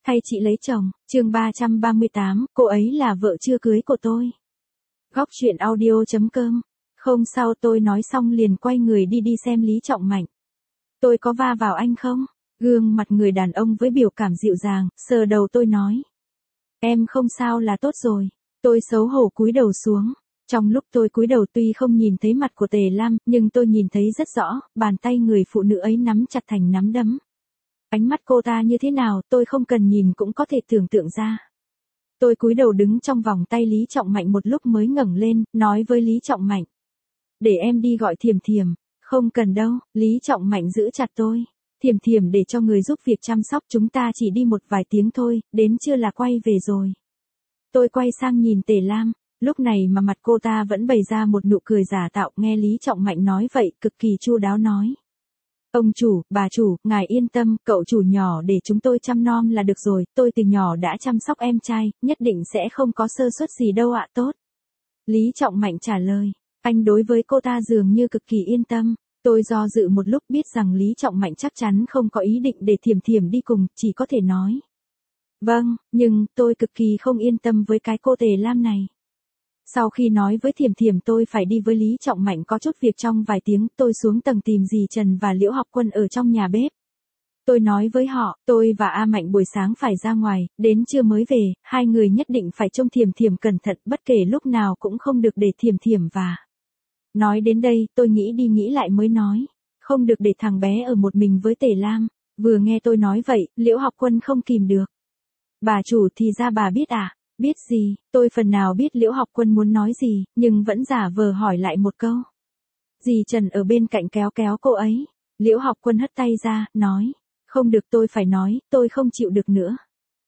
Thay chị lấy chồng, chương 338, cô ấy là vợ chưa cưới của tôi. Góc chuyện audio.com. Không sao, tôi nói xong liền quay người đi xem Lý Trọng Mạnh. Tôi có va vào anh không? Gương mặt người đàn ông với biểu cảm dịu dàng, sờ đầu tôi nói. Em không sao là tốt rồi. Tôi xấu hổ cúi đầu xuống. Trong lúc tôi cúi đầu tuy không nhìn thấy mặt của Tề Lam, nhưng tôi nhìn thấy rất rõ, bàn tay người phụ nữ ấy nắm chặt thành nắm đấm. Ánh mắt cô ta như thế nào, tôi không cần nhìn cũng có thể tưởng tượng ra. Tôi cúi đầu đứng trong vòng tay Lý Trọng Mạnh một lúc mới ngẩng lên, nói với Lý Trọng Mạnh. Để em đi gọi Thiểm Thiểm. Không cần đâu, Lý Trọng Mạnh giữ chặt tôi. Thiểm Thiểm để cho người giúp việc chăm sóc, chúng ta chỉ đi một vài tiếng thôi, đến trưa là quay về rồi. Tôi quay sang nhìn Tề Lam, lúc này mà mặt cô ta vẫn bày ra một nụ cười giả tạo, nghe Lý Trọng Mạnh nói vậy, cực kỳ chu đáo nói. Ông chủ, bà chủ, ngài yên tâm, cậu chủ nhỏ để chúng tôi chăm nom là được rồi, tôi từ nhỏ đã chăm sóc em trai, nhất định sẽ không có sơ suất gì đâu ạ. Tốt. Lý Trọng Mạnh trả lời, anh đối với cô ta dường như cực kỳ yên tâm. Tôi do dự một lúc, biết rằng Lý Trọng Mạnh chắc chắn không có ý định để Thiểm Thiểm đi cùng, chỉ có thể nói. Vâng, nhưng tôi cực kỳ không yên tâm với cái cô Tề Lam này. Sau khi nói với Thiểm Thiểm tôi phải đi với Lý Trọng Mạnh có chút việc trong vài tiếng, tôi xuống tầng tìm dì Trần và Liễu Học Quân ở trong nhà bếp. Tôi nói với họ, tôi và A Mạnh buổi sáng phải ra ngoài, đến trưa mới về, hai người nhất định phải trông Thiểm Thiểm cẩn thận, bất kể lúc nào cũng không được để Thiểm Thiểm và. Nói đến đây, tôi nghĩ đi nghĩ lại mới nói, không được để thằng bé ở một mình với Tề Lam. Vừa nghe tôi nói vậy, Liễu Học Quân không kìm được. Bà chủ, thì ra bà biết à? Biết gì? Tôi phần nào biết Liễu Học Quân muốn nói gì, nhưng vẫn giả vờ hỏi lại một câu. Dì Trần ở bên cạnh kéo kéo cô ấy. Liễu Học Quân hất tay ra, nói. Không được, tôi phải nói, tôi không chịu được nữa.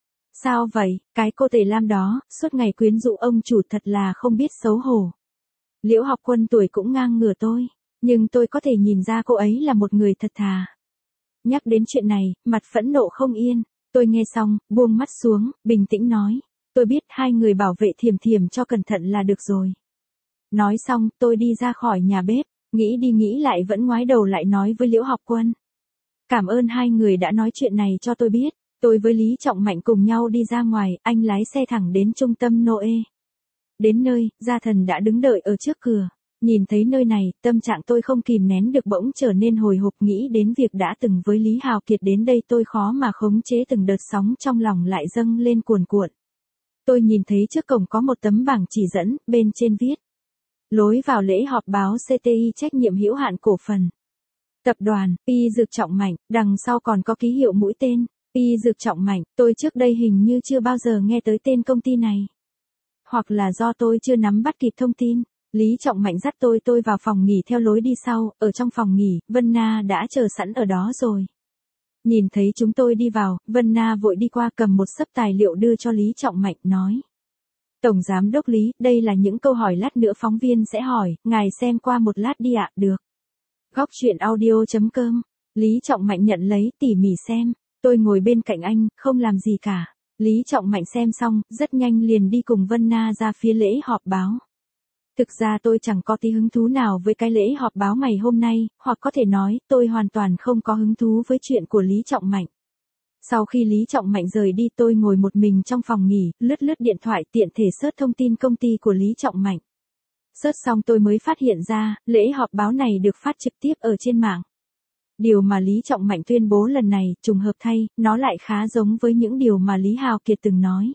Sao vậy? Cái cô Tề Lam đó, suốt ngày quyến rũ ông chủ, thật là không biết xấu hổ. Liễu Học Quân tuổi cũng ngang ngửa tôi, nhưng tôi có thể nhìn ra cô ấy là một người thật thà. Nhắc đến chuyện này, mặt phẫn nộ không yên. Tôi nghe xong, buông mắt xuống, bình tĩnh nói. Tôi biết, hai người bảo vệ Thiểm Thiểm cho cẩn thận là được rồi. Nói xong, tôi đi ra khỏi nhà bếp, nghĩ đi nghĩ lại vẫn ngoái đầu lại nói với Liễu Học Quân. Cảm ơn hai người đã nói chuyện này cho tôi biết. Tôi với Lý Trọng Mạnh cùng nhau đi ra ngoài, anh lái xe thẳng đến trung tâm Noe. Đến nơi, gia thần đã đứng đợi ở trước cửa. Nhìn thấy nơi này, tâm trạng tôi không kìm nén được bỗng trở nên hồi hộp, nghĩ đến việc đã từng với Lý Hào Kiệt đến đây, tôi khó mà khống chế, từng đợt sóng trong lòng lại dâng lên cuồn cuộn. Tôi nhìn thấy trước cổng có một tấm bảng chỉ dẫn, bên trên viết. Lối vào lễ họp báo CTI trách nhiệm hữu hạn cổ phần. Tập đoàn, Y Dược Trọng Mạnh, đằng sau còn có ký hiệu mũi tên, Y Dược Trọng Mạnh, tôi trước đây hình như chưa bao giờ nghe tới tên công ty này. Hoặc là do tôi chưa nắm bắt kịp thông tin. Lý Trọng Mạnh dắt tôi vào phòng nghỉ theo lối đi sau, ở trong phòng nghỉ, Vân Na đã chờ sẵn ở đó rồi. Nhìn thấy chúng tôi đi vào, Vân Na vội đi qua cầm một xấp tài liệu đưa cho Lý Trọng Mạnh, nói. Tổng Giám đốc Lý, đây là những câu hỏi lát nữa phóng viên sẽ hỏi, ngài xem qua một lát đi ạ. Được. Góc chuyện audio.com. Lý Trọng Mạnh nhận lấy, tỉ mỉ xem. Tôi ngồi bên cạnh anh, không làm gì cả. Lý Trọng Mạnh xem xong, rất nhanh liền đi cùng Vân Na ra phía lễ họp báo. Thực ra tôi chẳng có tí hứng thú nào với cái lễ họp báo ngày hôm nay, hoặc có thể nói, tôi hoàn toàn không có hứng thú với chuyện của Lý Trọng Mạnh. Sau khi Lý Trọng Mạnh rời đi, tôi ngồi một mình trong phòng nghỉ, lướt điện thoại, tiện thể search thông tin công ty của Lý Trọng Mạnh. Search xong tôi mới phát hiện ra, lễ họp báo này được phát trực tiếp ở trên mạng. Điều mà Lý Trọng Mạnh tuyên bố lần này, trùng hợp thay, nó lại khá giống với những điều mà Lý Hào Kiệt từng nói.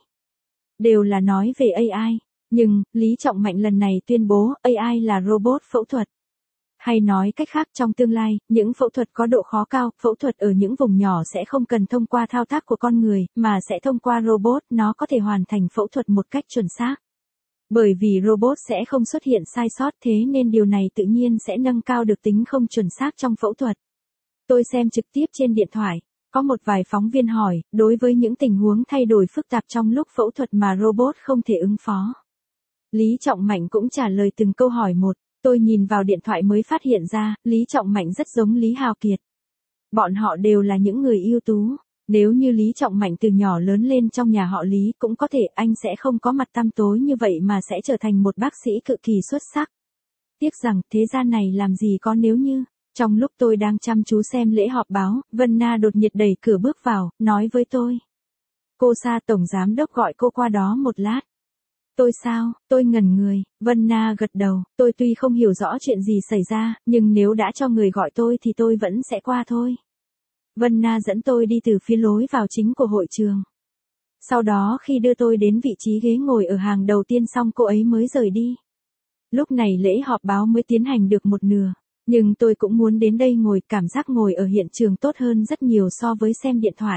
Đều là nói về AI. Nhưng, Lý Trọng Mạnh lần này tuyên bố AI là robot phẫu thuật. Hay nói cách khác, trong tương lai, những phẫu thuật có độ khó cao, phẫu thuật ở những vùng nhỏ sẽ không cần thông qua thao tác của con người, mà sẽ thông qua robot, nó có thể hoàn thành phẫu thuật một cách chuẩn xác. Bởi vì robot sẽ không xuất hiện sai sót, thế nên điều này tự nhiên sẽ nâng cao được tính không chuẩn xác trong phẫu thuật. Tôi xem trực tiếp trên điện thoại. Có một vài phóng viên hỏi, đối với những tình huống thay đổi phức tạp trong lúc phẫu thuật mà robot không thể ứng phó. Lý Trọng Mạnh cũng trả lời từng câu hỏi một. Tôi nhìn vào điện thoại mới phát hiện ra, Lý Trọng Mạnh rất giống Lý Hào Kiệt. Bọn họ đều là những người ưu tú. Nếu như Lý Trọng Mạnh từ nhỏ lớn lên trong nhà họ Lý, cũng có thể anh sẽ không có mặt tăm tối như vậy mà sẽ trở thành một bác sĩ cực kỳ xuất sắc. Tiếc rằng thế gian này làm gì có nếu như. Trong lúc tôi đang chăm chú xem lễ họp báo, Vân Na đột nhiệt đẩy cửa bước vào, nói với tôi. Cô Sa tổng giám đốc gọi cô qua đó một lát. Tôi sao, tôi ngẩn người, Vân Na gật đầu, tôi tuy không hiểu rõ chuyện gì xảy ra, nhưng nếu đã cho người gọi tôi thì tôi vẫn sẽ qua thôi. Vân Na dẫn tôi đi từ phía lối vào chính của hội trường. Sau đó khi đưa tôi đến vị trí ghế ngồi ở hàng đầu tiên xong cô ấy mới rời đi. Lúc này lễ họp báo mới tiến hành được một nửa, nhưng tôi cũng muốn đến đây ngồi, cảm giác ngồi ở hiện trường tốt hơn rất nhiều so với xem điện thoại.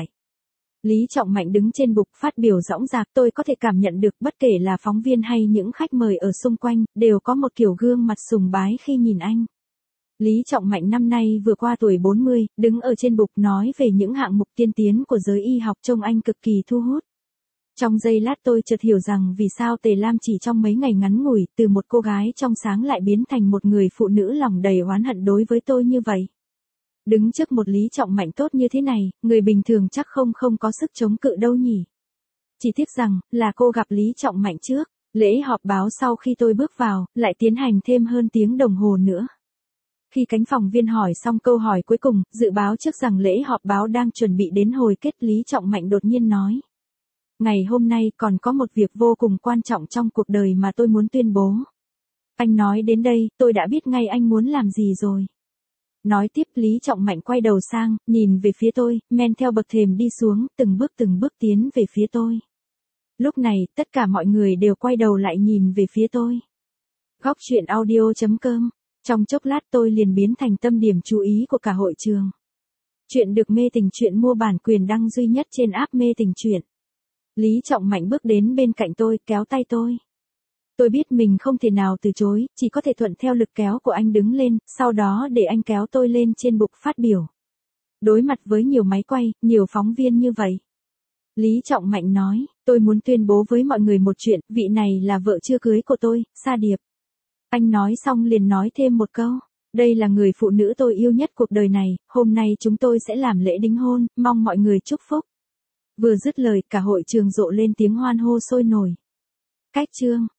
Lý Trọng Mạnh đứng trên bục phát biểu dõng dạc, tôi có thể cảm nhận được bất kể là phóng viên hay những khách mời ở xung quanh, đều có một kiểu gương mặt sùng bái khi nhìn anh. Lý Trọng Mạnh năm nay vừa qua tuổi 40, đứng ở trên bục nói về những hạng mục tiên tiến của giới y học trông anh cực kỳ thu hút. Trong giây lát tôi chợt hiểu rằng vì sao Tề Lam chỉ trong mấy ngày ngắn ngủi từ một cô gái trong sáng lại biến thành một người phụ nữ lòng đầy oán hận đối với tôi như vậy. Đứng trước một Lý Trọng Mạnh tốt như thế này, người bình thường chắc không có sức chống cự đâu nhỉ. Chỉ tiếc rằng, là cô gặp Lý Trọng Mạnh trước. Lễ họp báo sau khi tôi bước vào, lại tiến hành thêm hơn tiếng đồng hồ nữa. Khi cánh phóng viên hỏi xong câu hỏi cuối cùng, dự báo trước rằng lễ họp báo đang chuẩn bị đến hồi kết, Lý Trọng Mạnh đột nhiên nói. Ngày hôm nay còn có một việc vô cùng quan trọng trong cuộc đời mà tôi muốn tuyên bố. Anh nói đến đây, tôi đã biết ngay anh muốn làm gì rồi. Nói tiếp, Lý Trọng Mạnh quay đầu sang, nhìn về phía tôi, men theo bậc thềm đi xuống, từng bước tiến về phía tôi. Lúc này, tất cả mọi người đều quay đầu lại nhìn về phía tôi. Góc truyện audio.com. Trong chốc lát tôi liền biến thành tâm điểm chú ý của cả hội trường. Chuyện được Mê Tình Truyện mua bản quyền đăng duy nhất trên app Mê Tình Truyện. Lý Trọng Mạnh bước đến bên cạnh tôi, kéo tay tôi. Tôi biết mình không thể nào từ chối, chỉ có thể thuận theo lực kéo của anh đứng lên, sau đó để anh kéo tôi lên trên bục phát biểu. Đối mặt với nhiều máy quay, nhiều phóng viên như vậy. Lý Trọng Mạnh nói, tôi muốn tuyên bố với mọi người một chuyện, vị này là vợ chưa cưới của tôi, Sa Điệp. Anh nói xong liền nói thêm một câu, đây là người phụ nữ tôi yêu nhất cuộc đời này, hôm nay chúng tôi sẽ làm lễ đính hôn, mong mọi người chúc phúc. Vừa dứt lời, cả hội trường rộ lên tiếng hoan hô sôi nổi. Cách chương